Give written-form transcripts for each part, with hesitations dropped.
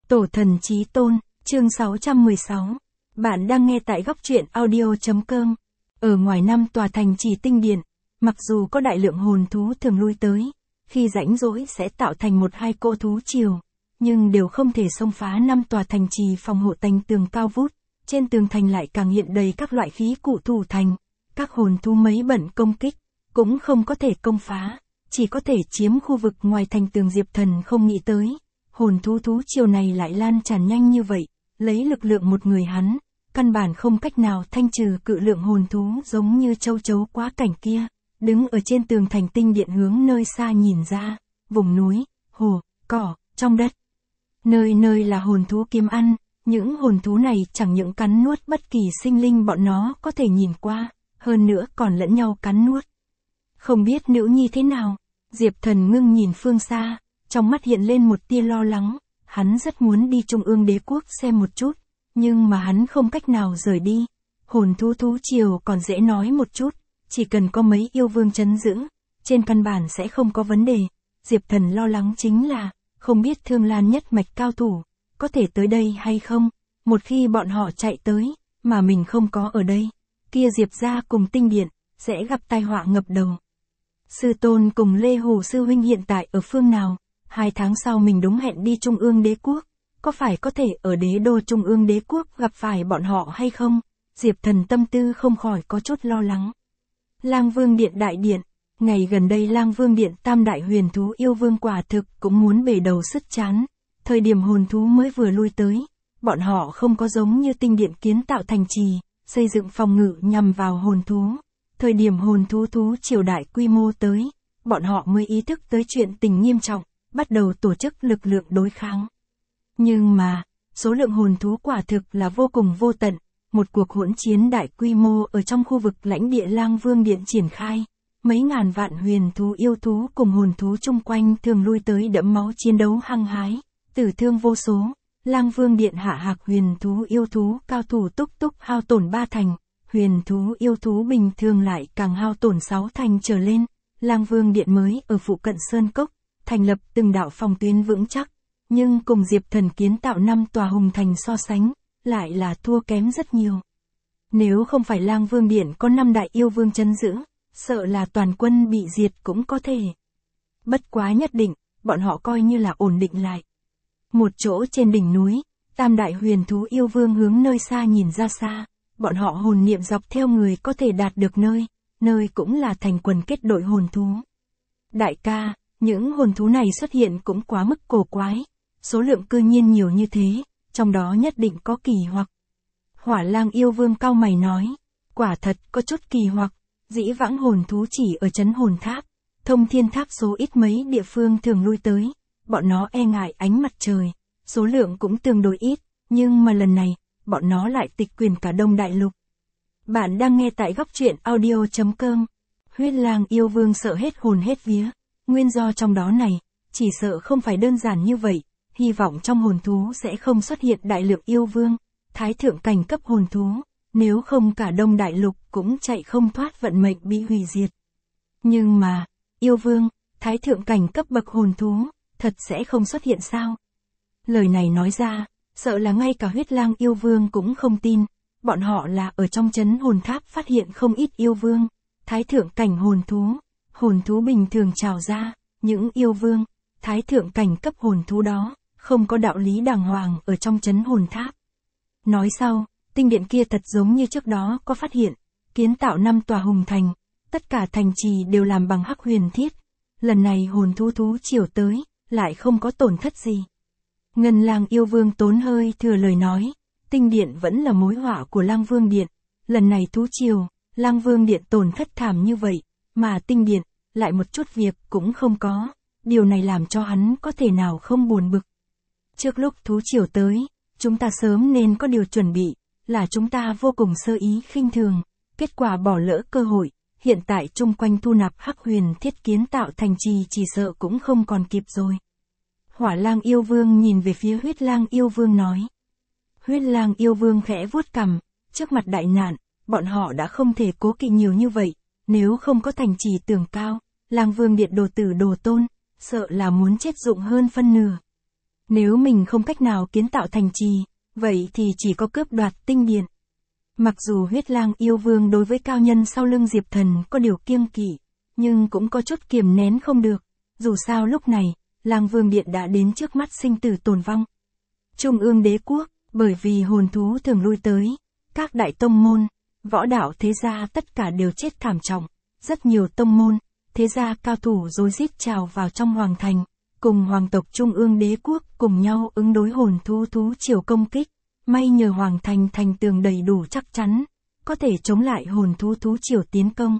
Tổ thần chí tôn, chương 616. Bạn đang nghe tại góc truyện audio.com. Ở ngoài 5 tòa thành trì tinh điện, mặc dù có đại lượng hồn thú thường lui tới, khi rãnh rỗi sẽ tạo thành một hai cỗ thú triều, nhưng đều không thể xông phá 5 tòa thành trì phòng hộ tầng tường cao vút. Trên tường thành lại càng hiện đầy các loại khí cụ thủ thành, các hồn thú mấy bận công kích, cũng không có thể công phá, chỉ có thể chiếm khu vực ngoài thành tường. Diệp Thần không nghĩ tới, hồn thú triều này lại lan tràn nhanh như vậy, lấy lực lượng một người hắn, căn bản không cách nào thanh trừ cự lượng hồn thú giống như châu chấu quá cảnh kia. Đứng ở trên tường thành tinh điện hướng nơi xa nhìn ra, vùng núi, hồ, cỏ, trong đất. Nơi nơi là hồn thú kiếm ăn, những hồn thú này chẳng những cắn nuốt bất kỳ sinh linh bọn nó có thể nhìn qua, hơn nữa còn lẫn nhau cắn nuốt. Không biết nữ nhi thế nào, Diệp Thần ngưng nhìn phương xa, trong mắt hiện lên một tia lo lắng, hắn rất muốn đi Trung ương Đế Quốc xem một chút, nhưng mà hắn không cách nào rời đi. Hồn thú triều còn dễ nói một chút, chỉ cần có mấy yêu vương trấn giữ, trên căn bản sẽ không có vấn đề. Diệp Thần lo lắng chính là, không biết Thương Lan nhất mạch cao thủ, có thể tới đây hay không, một khi bọn họ chạy tới, mà mình không có ở đây, kia Diệp gia cùng tinh điện, sẽ gặp tai họa ngập đầu. Sư tôn cùng Lê Hồ sư huynh hiện tại ở phương nào? 2 tháng sau mình đúng hẹn đi Trung ương Đế Quốc, có phải có thể ở đế đô Trung ương Đế Quốc gặp phải bọn họ hay không? Diệp Thần tâm tư không khỏi có chút lo lắng. Lang Vương Điện đại điện, ngày gần đây Lang Vương Điện tam đại huyền thú yêu vương quả thực cũng muốn bể đầu sứt chán. Thời điểm hồn thú mới vừa lui tới, bọn họ không có giống như tinh điện kiến tạo thành trì, xây dựng phòng ngự nhằm vào hồn thú. Thời điểm hồn thú triều đại quy mô tới, bọn họ mới ý thức tới chuyện tình nghiêm trọng, bắt đầu tổ chức lực lượng đối kháng. Nhưng mà, số lượng hồn thú quả thực là vô cùng vô tận, một cuộc hỗn chiến đại quy mô ở trong khu vực lãnh địa Lang Vương Điện triển khai. Mấy ngàn vạn huyền thú yêu thú cùng hồn thú chung quanh thường lui tới đẫm máu chiến đấu hăng hái, tử thương vô số. Lang Vương Điện hạ hạc huyền thú yêu thú cao thủ túc hao tổn 3 thành, huyền thú yêu thú bình thường lại càng hao tổn 6 thành trở lên. Lang Vương Điện mới ở phụ cận Sơn Cốc, thành lập từng đạo phòng tuyến vững chắc, nhưng cùng Diệp Thần kiến tạo 5 tòa hùng thành so sánh, lại là thua kém rất nhiều. Nếu không phải Lang Vương Điện có 5 đại yêu vương trấn giữ, sợ là toàn quân bị diệt cũng có thể. Bất quá nhất định, bọn họ coi như là ổn định lại. Một chỗ trên đỉnh núi, tam đại huyền thú yêu vương hướng nơi xa nhìn ra xa, bọn họ hồn niệm dọc theo người có thể đạt được nơi cũng là thành quần kết đội hồn thú. Đại ca, những hồn thú này xuất hiện cũng quá mức cổ quái, số lượng cư nhiên nhiều như thế, trong đó nhất định có kỳ hoặc. Hỏa Lang yêu vương cau mày nói, quả thật có chút kỳ hoặc, dĩ vãng hồn thú chỉ ở trấn hồn tháp, thông thiên tháp số ít mấy địa phương thường lui tới, bọn nó e ngại ánh mặt trời, số lượng cũng tương đối ít, nhưng mà lần này, bọn nó lại tịch quyền cả Đông Đại Lục. Bạn đang nghe tại góc truyện audio.com. Huyết Lang yêu vương sợ hết hồn hết vía, nguyên do trong đó này, chỉ sợ không phải đơn giản như vậy, hy vọng trong hồn thú sẽ không xuất hiện đại lượng yêu vương, thái thượng cảnh cấp hồn thú, nếu không cả Đông Đại Lục cũng chạy không thoát vận mệnh bị hủy diệt. Nhưng mà, yêu vương, thái thượng cảnh cấp bậc hồn thú, thật sẽ không xuất hiện sao? Lời này nói ra, sợ là ngay cả Huyết Lang yêu vương cũng không tin, bọn họ là ở trong trấn hồn tháp phát hiện không ít yêu vương, thái thượng cảnh hồn thú bình thường trào ra, những yêu vương, thái thượng cảnh cấp hồn thú đó, không có đạo lý đàng hoàng ở trong trấn hồn tháp. Nói sau, tinh điện kia thật giống như trước đó có phát hiện, kiến tạo 5 tòa hùng thành, tất cả thành trì đều làm bằng hắc huyền thiết, lần này hồn thú triều tới, lại không có tổn thất gì. Ngân Lang yêu vương tốn hơi thừa lời nói, tinh điện vẫn là mối họa của Lang Vương Điện, lần này thú triều, Lang Vương Điện tổn thất thảm như vậy, mà tinh điện, lại một chút việc cũng không có, điều này làm cho hắn có thể nào không buồn bực. Trước lúc thú triều tới, chúng ta sớm nên có điều chuẩn bị, là chúng ta vô cùng sơ ý khinh thường, kết quả bỏ lỡ cơ hội, hiện tại chung quanh thu nạp hắc huyền thiết kiến tạo thành trì chỉ sợ cũng không còn kịp rồi. Hỏa Lang yêu vương nhìn về phía Huyết Lang yêu vương nói. Huyết Lang yêu vương khẽ vuốt cằm, trước mặt đại nạn, bọn họ đã không thể cố kỵ nhiều như vậy, nếu không có thành trì tường cao, Lang Vương Điện đồ tử đồ tôn, sợ là muốn chết dụng hơn phân nửa. Nếu mình không cách nào kiến tạo thành trì, vậy thì chỉ có cướp đoạt tinh điện. Mặc dù huyết lang yêu vương đối với cao nhân sau lưng Diệp Thần có điều kiêng kỵ, nhưng cũng có chút kiềm nén không được. Dù sao lúc này, Lang Vương Điện đã đến trước mắt sinh tử tồn vong. Trung ương đế quốc, bởi vì hồn thú thường lui tới, các đại tông môn, võ đạo thế gia tất cả đều chết thảm trọng. Rất nhiều tông môn, thế gia cao thủ rối rít trào vào trong hoàng thành, cùng hoàng tộc Trung ương đế quốc cùng nhau ứng đối hồn thú thú triều công kích. May nhờ hoàng thành thành tường đầy đủ chắc chắn, có thể chống lại hồn thú thú triều tiến công.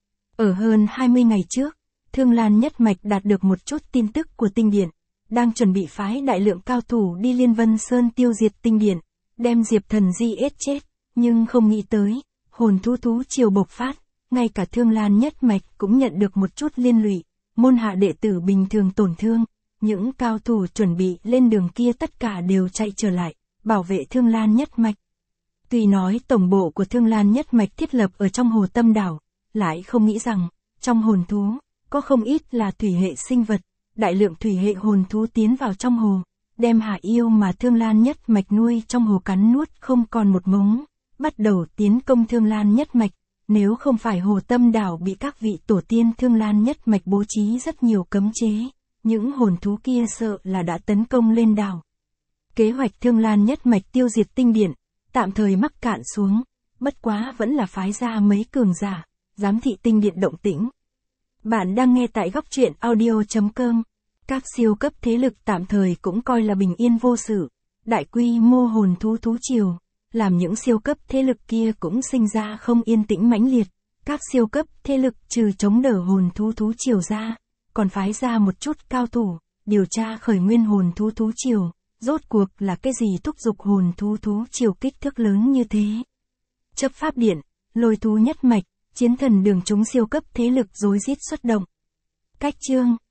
Ở hơn 20 ngày trước, Thương Lan nhất mạch đạt được một chút tin tức của tinh điện, đang chuẩn bị phái đại lượng cao thủ đi Liên Vân Sơn tiêu diệt tinh điện, đem Diệp Thần giết chết, nhưng không nghĩ tới, hồn thú thú triều bộc phát, ngay cả Thương Lan nhất mạch cũng nhận được một chút liên lụy, môn hạ đệ tử bình thường tổn thương, những cao thủ chuẩn bị lên đường kia tất cả đều chạy trở lại, bảo vệ Thương Lan nhất mạch. Tuy nói tổng bộ của Thương Lan nhất mạch thiết lập ở trong hồ Tâm Đảo, lại không nghĩ rằng, trong hồn thú, có không ít là thủy hệ sinh vật, đại lượng thủy hệ hồn thú tiến vào trong hồ, đem hạ yêu mà Thương Lan nhất mạch nuôi trong hồ cắn nuốt không còn một mống, bắt đầu tiến công Thương Lan nhất mạch. Nếu không phải hồ Tâm Đảo bị các vị tổ tiên Thương Lan nhất mạch bố trí rất nhiều cấm chế, những hồn thú kia sợ là đã tấn công lên đảo. Kế hoạch Thương Lan nhất mạch tiêu diệt tinh điện, tạm thời mắc cạn xuống, bất quá vẫn là phái ra mấy cường giả, giám thị tinh điện động tĩnh. Bạn đang nghe tại góc truyện audio.com. Các siêu cấp thế lực tạm thời cũng coi là bình yên vô sự, đại quy mô hồn thú thú triều, làm những siêu cấp thế lực kia cũng sinh ra không yên tĩnh mãnh liệt. Các siêu cấp thế lực trừ chống đỡ hồn thú thú triều ra, còn phái ra một chút cao thủ, điều tra khởi nguyên hồn thú thú triều. Rốt cuộc là cái gì thúc giục hồn thú thú triều kích thước lớn như thế? Chấp pháp điện, lôi thú nhất mạch, chiến thần đường chúng siêu cấp thế lực rối rít xuất động. Cách chương